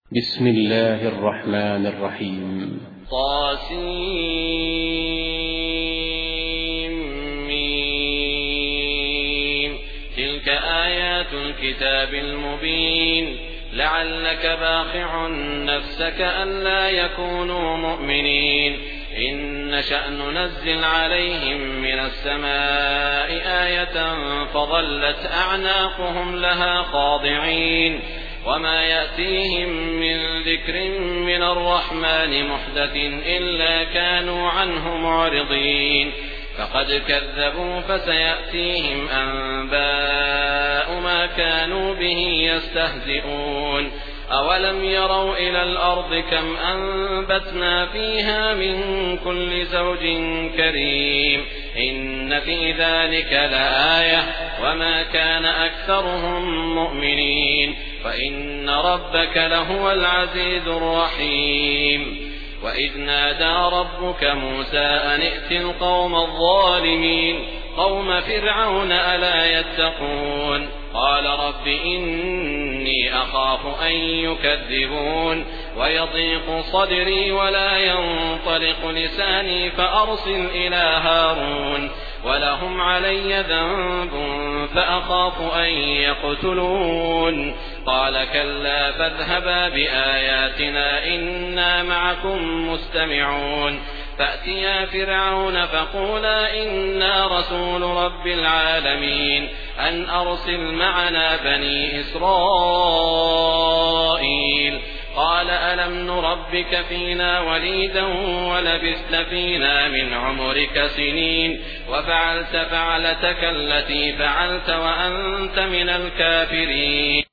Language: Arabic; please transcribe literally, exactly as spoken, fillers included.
بسم الله الرحمن الرحيم. طاسيم. تلك آيات الكتاب المبين. لعلك باخع نفسك ألا يكونوا مؤمنين. إن نشأ ننزل عليهم من السماء آية فظلت أعناقهم لها خاضعين. وما يأتيهم من ذكر من الرحمن محدث إلا كانوا عنه معرضين. فقد كذبوا فسيأتيهم أنباء ما كانوا به يستهزئون. أولم يروا إلى الأرض كم أنبتنا فيها من كل زوج كريم. إن في ذلك لآية وما كان أكثرهم مؤمنين. فإن ربك لهو العزيز الرحيم. وإذ نادى ربك موسى أن ائت القوم الظالمين قوم فرعون ألا يتقون. قال رب إني أخاف أن يكذبون ويضيق صدري ولا ينطلق لساني فأرسل إلى هارون ولهم علي ذنب فأخاف أن يقتلون. قال كلا فاذهبا بآياتنا إنا معكم مستمعون. فأتيا فرعون فقولا إنا رسول رب العالمين أن أرسل معنا بني إسرائيل. قال ألم نربك فينا وليدا ولبثت فينا من عمرك سنين وفعلت فعلتك التي فعلت وأنت من الكافرين.